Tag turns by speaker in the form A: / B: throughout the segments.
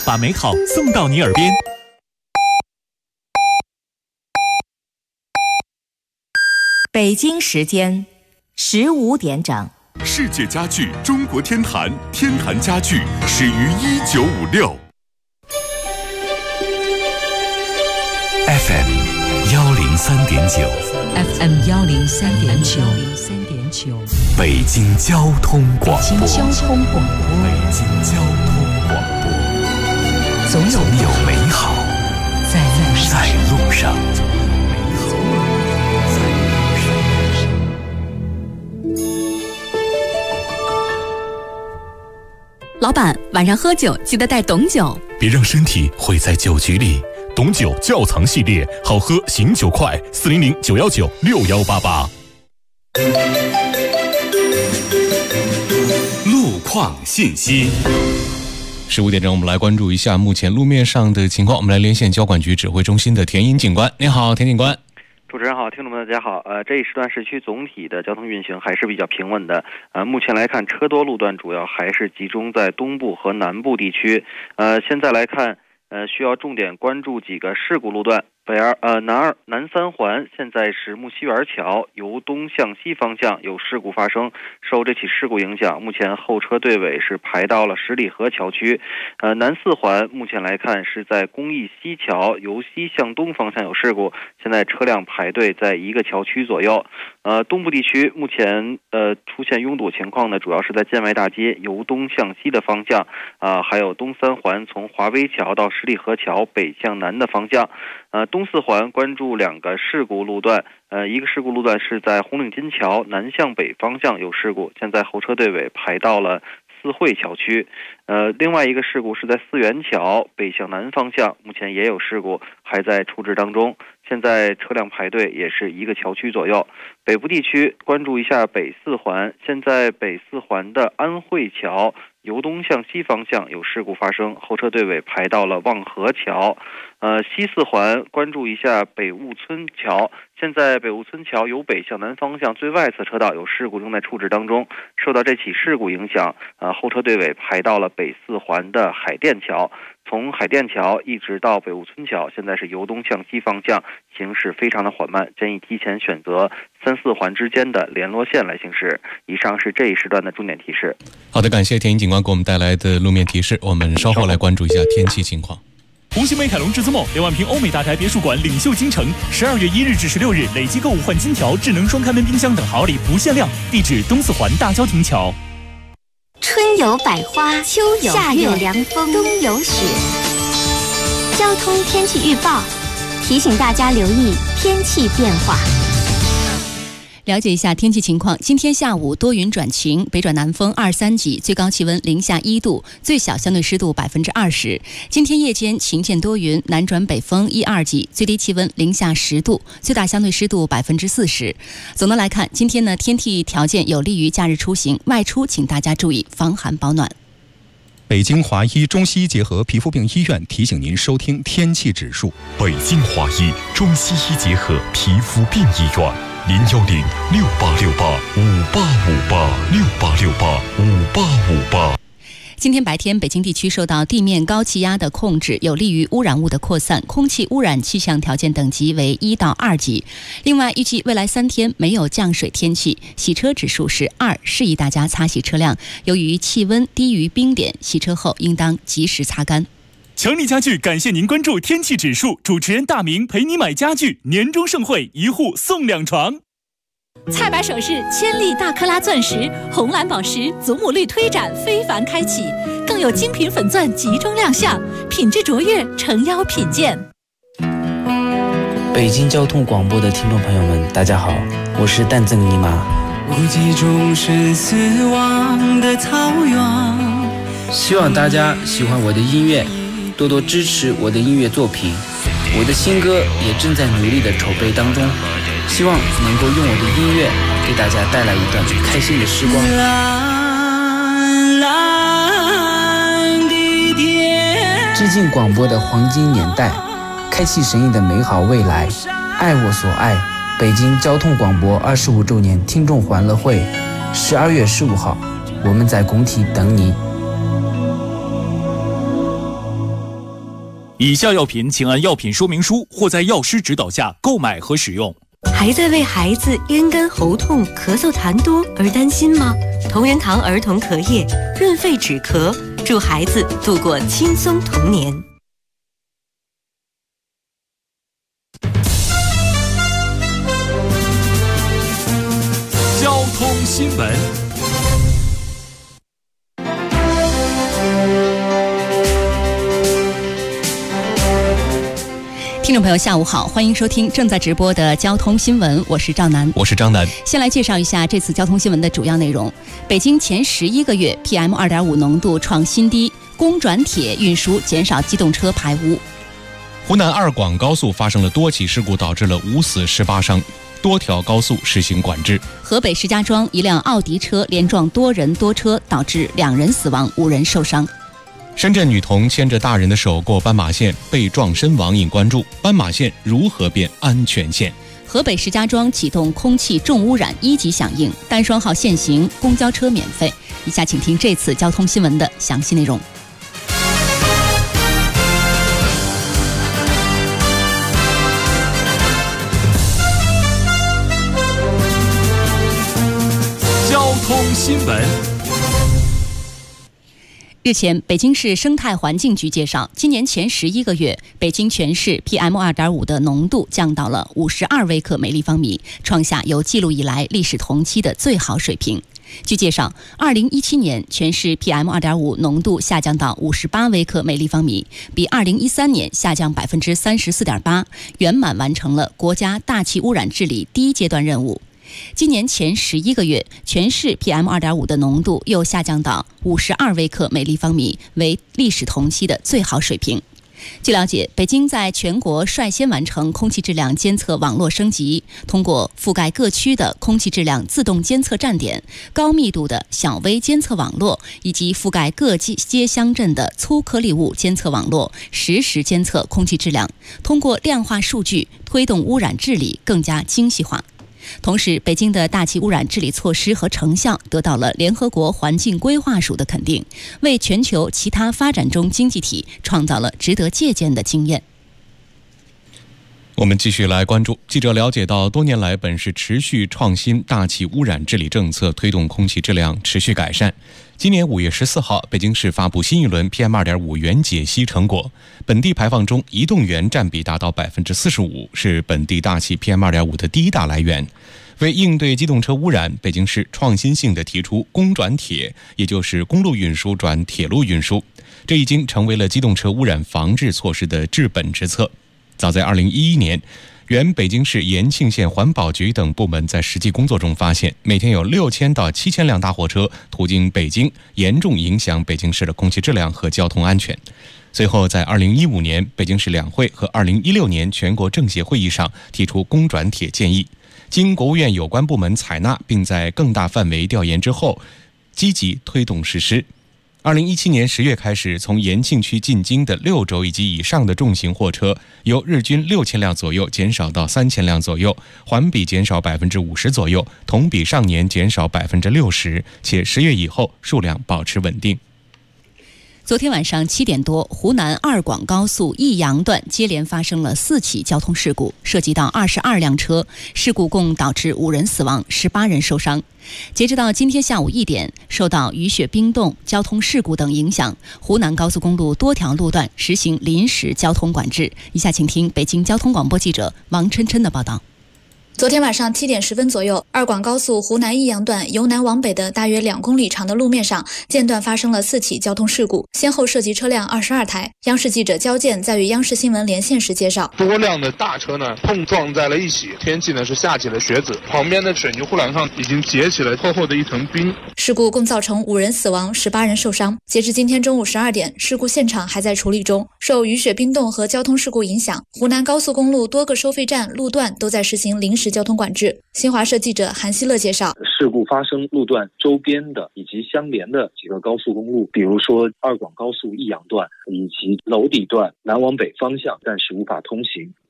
A: 把美好送到你耳边。
B: 北京时间15点整。
C: 世界家具中国天坛，天坛家具始于1956。FM 103.9
D: FM 103.9
C: 北京交通广播。
D: 北京交通广播。
C: 北京交通广播。
D: 总有
C: 美好在路上。
D: 老板，晚上喝酒记得带董酒，
A: 别让身体毁在酒局里。董酒窖藏系列，好喝醒酒快，400 919 6188。
C: 路况信息。
A: 15点钟，我们来关注一下目前路面上的情况。我们来连线交管局指挥中心的田英警官。您好，田警官。
E: 主持人好，听众们大家好。这一时段市区总体的交通运行还是比较平稳的。目前来看，车多路段主要还是集中在东部和南部地区。现在来看，需要重点关注几个事故路段。南三环现在是木樨园桥由东向西方向有事故发生，受这起事故影响，目前后车队尾是排到了十里河桥区。南四环目前来看是在公益西桥由西向东方向有事故，现在车辆排队在一个桥区左右。东部地区目前出现拥堵情况呢，主要是在建外大街由东向西的方向，还有东三环从华威桥到十里河桥北向南的方向。东四环关注两个事故路段，一个事故路段是在红岭金桥南向北方向有事故，现在后车队尾排到了四惠桥区。另外一个事故是在四元桥北向南方向，目前也有事故，还在处置当中，现在车辆排队也是一个桥区左右。北部地区关注一下北四环，现在北四环的安慧桥由东向西方向有事故发生，后车队尾排到了望河桥。西四环关注一下北雾村桥，现在北雾村桥由北向南方向最外侧车道有事故正在处置当中，受到这起事故影响，后车队尾排到了北四环的海淀桥。从海淀桥一直到北雾村桥，现在是由东向西方向，行驶非常的缓慢，建议提前选择三四环之间的联络线来行驶。以上是这一时段的重点提示。
A: 好的，感谢田英警官给我们带来的路面提示。我们稍后来关注一下天气情况。
F: 红星美凯龙至尊梦2万平欧美大宅别墅馆领袖京城，12月1日至16日累计购物换金条、智能双开门冰箱等好礼不限量。地址东四环大郊亭桥。
G: 春有百花，秋有夏有凉风，冬有雪。交通天气预报提醒大家留意天气变化。
D: 了解一下天气情况，今天下午多云转晴，北转南风2、3级，最高气温零下1度，最小相对湿度20%。今天夜间晴间多云，南转北风1、2级，最低气温零下10度，最大相对湿度40%。总的来看，今天呢天气条件有利于假日出行，外出请大家注意防寒保暖。
H: 北京华医中西医结合皮肤病医院提醒您收听天气指数。
C: 北京华医中西医结合皮肤病医院，0106868585868685858。
D: 今天白天，北京地区受到地面高气压的控制，有利于污染物的扩散，空气污染气象条件等级为1到2级。另外，预计未来3天没有降水天气，洗车指数是2，适宜大家擦洗车辆。由于气温低于冰点，洗车后应当及时擦干。
F: 强力家具感谢您关注天气指数，主持人大明陪你买家具，年终盛会1户送2床。
I: 菜百首饰千粒大克拉钻石、红蓝宝石祖母绿推展非凡开启，更有精品粉钻集中亮相，品质卓越，诚邀品鉴。
J: 北京交通广播的听众朋友们，大家好，我是淡赠尼玛。
K: 无际中生死亡的草原，
J: 希望大家喜欢我的音乐，多多支持我的音乐作品。我的新歌也正在努力的筹备当中，希望能够用我的音乐给大家带来一段开心的时光。
K: 蓝蓝的天，
J: 致敬广播的黄金年代，开启神艺的美好未来，爱我所爱。北京交通广播25周年听众欢乐会，12月15号，我们在工体等你。
F: 以下药品请按药品说明书或在药师指导下购买和使用。
L: 还在为孩子咽干喉痛、咳嗽痰多而担心吗？同仁堂儿童咳液润肺止咳，助孩子度过轻松童年。
F: 交通新闻。
D: 听众朋友下午好，欢迎收听正在直播的交通新闻，我是赵楠，
H: 我是张楠。
D: 先来介绍一下这次交通新闻的主要内容。北京前11个月 PM2.5 浓度创新低，公转铁运输减少机动车排污。
H: 湖南2广高速发生了多起事故，导致了5死18伤，多条高速实行管制。
D: 河北石家庄一辆奥迪车连撞多人多车，导致2人死亡，5人受伤。
H: 深圳女童牵着大人的手过斑马线被撞身亡引关注，斑马线如何变安全线？
D: 河北石家庄启动空气重污染1级响应，单双号限行，公交车免费。以下请听这次交通新闻的详细内容。
F: 交通新闻。
D: 日前，北京市生态环境局介绍，今年前11个月，北京全市 PM2.5 的浓度降到了52微克每立方米，创下有记录以来历史同期的最好水平。据介绍，2017年全市 PM2.5 浓度下降到58微克每立方米，比2013年下降34.8%，圆满完成了国家大气污染治理第一阶段任务。今年前11个月，全市 PM2.5 的浓度又下降到52微克每立方米，为历史同期的最好水平。据了解，北京在全国率先完成空气质量监测网络升级，通过覆盖各区的空气质量自动监测站点、高密度的小微监测网络，以及覆盖各街乡镇的粗颗粒物监测网络，实时监测空气质量，通过量化数据推动污染治理更加精细化。同时，北京的大气污染治理措施和成效得到了联合国环境规划署的肯定，为全球其他发展中经济体创造了值得借鉴的经验。
H: 我们继续来关注。记者了解到，多年来本市持续创新大气污染治理政策，推动空气质量持续改善。今年5月14号，北京市发布新一轮 PM2.5 原解析成果，本地排放中移动源占比达到 45%， 是本地大气 PM2.5 的第一大来源。为应对机动车污染，北京市创新性地提出公转铁，也就是公路运输转铁路运输，这已经成为了机动车污染防治措施的治本之策。早在2011年，原北京市延庆县环保局等部门在实际工作中发现，每天有6000到7000辆大货车途经北京，严重影响北京市的空气质量和交通安全。随后在2015年北京市两会和2016年全国政协会议上提出公转铁建议，经国务院有关部门采纳，并在更大范围调研之后积极推动实施。2017年10月开始，从延庆区进京的6轴以及以上的重型货车，由日均6000辆左右减少到3000辆左右，环比减少50%左右，同比上年减少60%，且10月以后数量保持稳定。
D: 昨天晚上7点多，湖南2广高速益阳段接连发生了4起交通事故，涉及到22辆车，事故共导致5人死亡，18人受伤。截止到今天下午1点，受到雨雪冰冻、交通事故等影响，湖南高速公路多条路段实行临时交通管制。以下请听北京交通广播记者王琛琛的报道。
M: 昨天晚上7点10分左右，2广高速湖南益阳段由南往北的大约2公里长的路面上，间断发生了4起交通事故，先后涉及车辆22台。央视记者焦健在与央视新闻连线时介绍，
N: 多辆的大车呢碰撞在了一起，天气呢是下起了雪子，旁边的水泥护栏上已经结起了厚厚的一层冰。
M: 事故共造成5人死亡，18人受伤。截至今天中午12点，事故现场还在处理中。受雨雪冰冻和交通事故影响，湖南高速公路多个收费站路段都在实行临时交通管制。新华社记者韩希乐介绍，
O: 事故发生路段周边的以及相连的几个高速公路，比如说2广高速益阳段以及娄底段南往北方向暂时无法通行。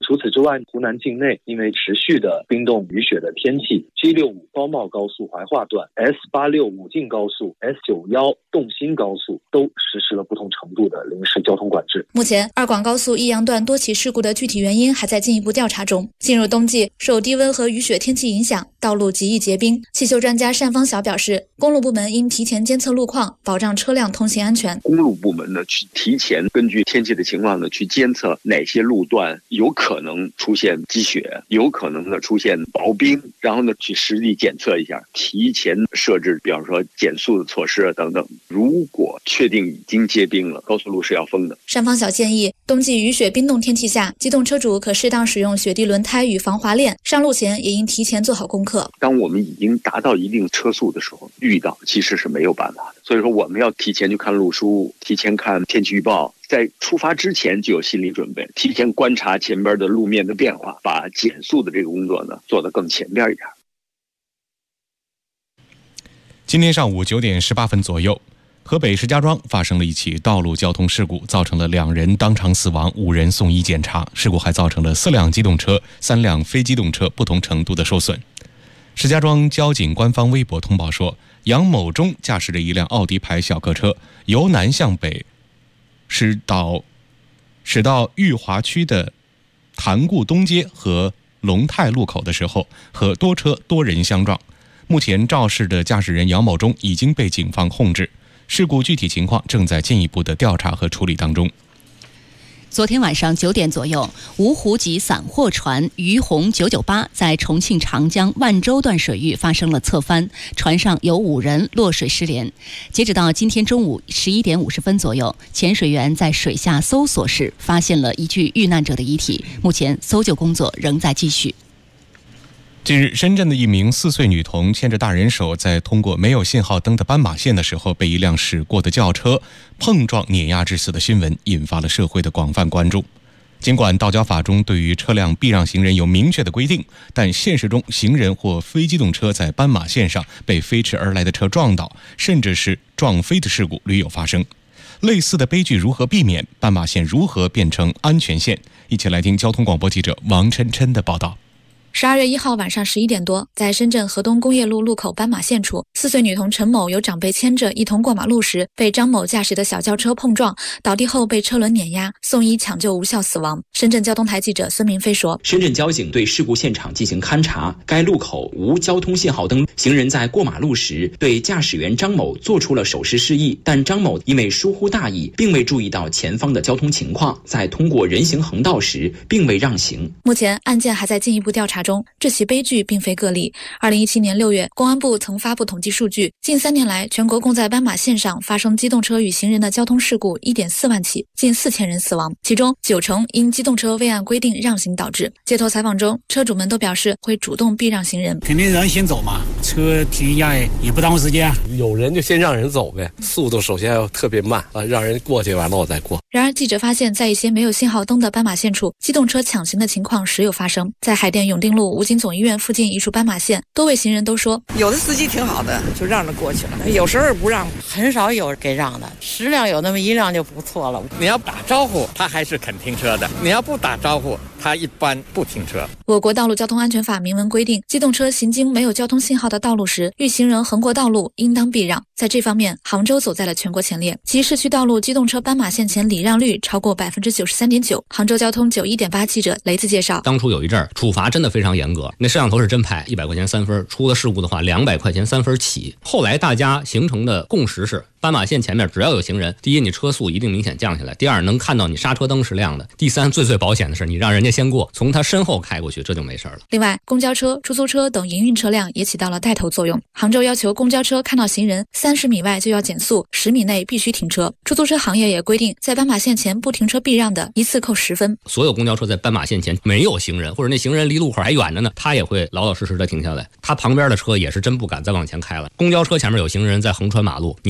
O: 除此之外，湖南境内因为持续的冰冻雨雪的天气， G65 高茂高速怀化段、S86武进高速、S91动新高速都实施了不同程度的临时交通管制。
M: 目前二广高速益阳段多起事故的具体原因还在进一步调查中。进入冬季，受低温和雨雪天气影响，道路极易结冰。汽修专家单方晓表示，公路部门应提前监测路况，保障车辆通行安全。
P: 公路部门呢，去提前根据天气的情况呢，去监测哪些路段有可能出现积雪，有可能呢出现薄冰，然后呢去实地检测一下，提前设置，比方说减速的措施等等。如果确定已经结冰了，高速路是要封的。
M: 单方晓建议，冬季雨雪冰冻天气下，机动车主可适当使用雪地轮胎与防滑链，上路前也应提前做好功课。
P: 当我们已经达到一定车速的时候，遇到其实是没有办法的。所以说我们要提前去看路书，提前看天气预报，在出发之前就有心理准备，提前观察前边的路面的变化，把减速的这个工作呢做得更前边一点。
H: 今天上午9点18分左右，河北石家庄发生了一起道路交通事故，造成了2人当场死亡，5人送医检查。事故还造成了4辆机动车、3辆非机动车不同程度的受损。石家庄交警官方微博通报说，杨某忠驾驶着一辆奥迪牌小客车，由南向北驶到裕华区的潭固东街和龙泰路口的时候，和多车多人相撞。目前肇事的驾驶人杨某忠已经被警方控制，事故具体情况正在进一步的调查和处理当中。
D: 昨天晚上9点左右，芜湖籍散货船于洪998在重庆长江万州段水域发生了侧翻，船上有5人落水失联。截止到今天中午11点50分左右，潜水员在水下搜索时发现了一具遇难者的遗体，目前搜救工作仍在继续。
H: 近日，深圳的一名4岁女童牵着大人手，在通过没有信号灯的斑马线的时候，被一辆驶过的轿车碰撞碾压致死的新闻，引发了社会的广泛关注。尽管道交法中对于车辆避让行人有明确的规定，但现实中行人或非机动车在斑马线上被飞驰而来的车撞倒，甚至是撞飞的事故屡有发生。类似的悲剧如何避免？斑马线如何变成安全线？一起来听交通广播记者王琛琛的报道。
M: 12月1号晚上11点多，在深圳河东工业路路口斑马线处，4岁女童陈某由长辈牵着一同过马路时，被张某驾驶的小轿车碰撞，倒地后被车轮碾压，送医抢救无效死亡。深圳交通台记者孙明飞说，
Q: 深圳交警对事故现场进行勘查，该路口无交通信号灯，行人在过马路时对驾驶员张某做出了手势示意，但张某因为疏忽大意，并未注意到前方的交通情况，在通过人行横道时并未让行。
M: 目前案件还在进一步调查中，这起悲剧并非个例。2017年6月，公安部曾发布统计数据，近3年来，全国共在斑马线上发生机动车与行人的交通事故1.4万起，近4000人死亡，其中90%因机动车未按规定让行导致。街头采访中，车主们都表示会主动避让行人，
R: 肯定让先走嘛，车停下也不耽误时间，
S: 有人就先让人走呗，速度首先要特别慢啊，让人过去完了我再过。
M: 然而，记者发现，在一些没有信号灯的斑马线处，机动车抢行的情况时有发生。在海淀永定路武警总医院附近一处斑马线，多位行人都说，
T: 有的司机挺好的，就让着过去了，有时候不让，很少有给让的，10辆有那么1辆就不错了。
U: 你要打招呼，他还是肯停车的；你要不打招呼，他一般不停车。
M: 我国道路交通安全法明文规定，机动车行经没有交通信号的道路时，遇行人横过道路，应当避让。在这方面，杭州走在了全国前列，其市区道路机动车斑马线前礼让率超过93.9%。杭州交通91.8记者雷子介绍，
V: 当初有一阵处罚真的非常严格，那摄像头是真拍，100块钱3分，出了事故的话200块钱3分起。后来大家形成的共识是，斑马线前面只要有行人，第一你车速一定明显降下来，第二能看到你刹车灯是亮的，第三最保险的是你让人家先过，从他身后开过去，这就没事了。
M: 另外，公交车、出租车等营运车辆也起到了带头作用。杭州要求公交车看到行人30米外就要减速，10米内必须停车。出租车行业也规定，在斑马线前不停车避让的，一次扣10分。
V: 所有公交车在斑马线前没有行人，或者那行人离路口还远着呢，他也会老老实实的停下来。他旁边的车也是真不敢再往前开了。公交车前面有行人在横穿马路，你在旁边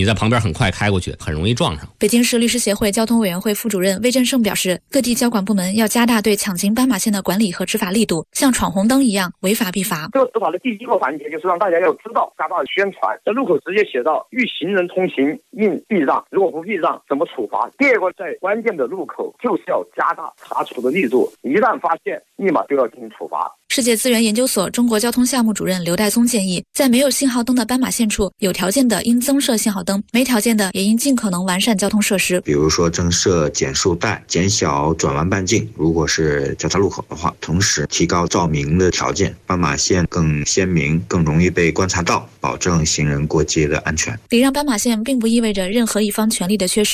V: 很快开过去，很容易撞上。
M: 北京市律师协会交通委员会副主任魏振胜表示，各地交管部门要加大对抢行斑马线的管理和执法力度，像闯红灯一样，违法必罚。
B: 这个执法的第一个环节就是让大家要知道，加大宣传，在路口直接写到遇行人通行应避让，如果不避让怎么处罚。第二个，在关键的路口就是要加大查处的力度，一旦发现立马就要进行处罚。
M: 世界资源研究所中国交通项目主任刘代松建议，在没有信号灯的斑马线处，有条件的应增设信号灯，没条件的也应尽可能完善交通设施，
E: 比如说增设减速带，减小转弯半径，如果是交叉路口的话，同时提高照明的条件，斑马线更鲜明，更容易被观察到，保证行人过街的安全。
M: 礼让斑马线并不意味着任何一方权利的缺失。